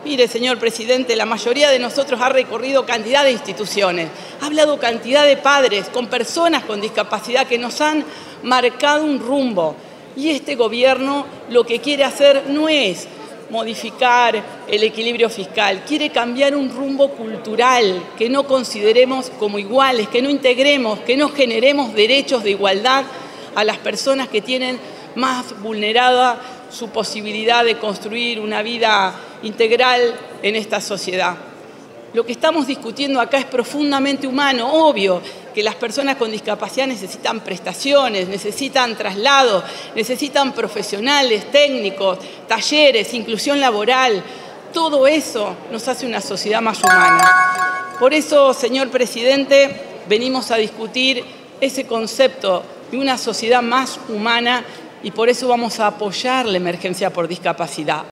Mire, señor presidente, la mayoría de nosotros ha recorrido cantidad de instituciones, ha hablado cantidad de padres con personas con discapacidad que nos han marcado un rumbo. Y este gobierno lo que quiere hacer no es modificar el equilibrio fiscal, quiere cambiar un rumbo cultural, que no consideremos como iguales, que no integremos, que no generemos derechos de igualdad a las personas que tienen más vulnerada su posibilidad de construir una vida integral en esta sociedad. Lo que estamos discutiendo acá es profundamente humano, obvio que las personas con discapacidad necesitan prestaciones, necesitan traslados, necesitan profesionales, técnicos, talleres, inclusión laboral. Todo eso nos hace una sociedad más humana. Por eso, señor presidente, venimos a discutir ese concepto de una sociedad más humana y por eso vamos a apoyar la emergencia por discapacidad.